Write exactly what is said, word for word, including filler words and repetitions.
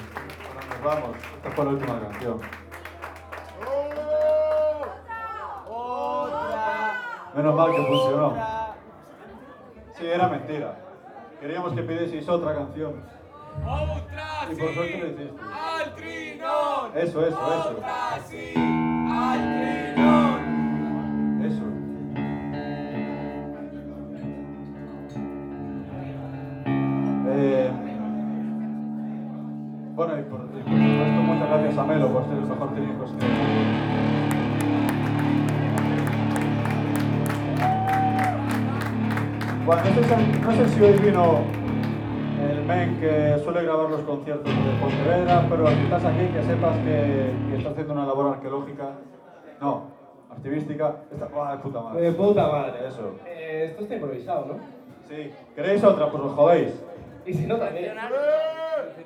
Bueno, nos vamos. Esta fue la última canción. Menos mal que funcionó. Sí, era mentira. Queríamos que pidieseis otra canción. ¡Otra Y por sí! suerte lo hiciste. ¡Al trinón! Eso, eso, eso. ¡Otra sí! ¡Al trinón! Eso. Eh, bueno, y por, y por supuesto, muchas gracias a Melo por ser el mejor técnico que Bueno, no sé, si, no sé si hoy vino el men que suele grabar los conciertos de Pontevedra, pero si estás aquí, que sepas que, que está haciendo una labor arqueológica. No, activística. Está, ¡oh, de puta madre! De puta madre. Eso. Eh, esto está improvisado, ¿no? Sí. ¿Queréis otra? Pues os jodéis. Y si no, también.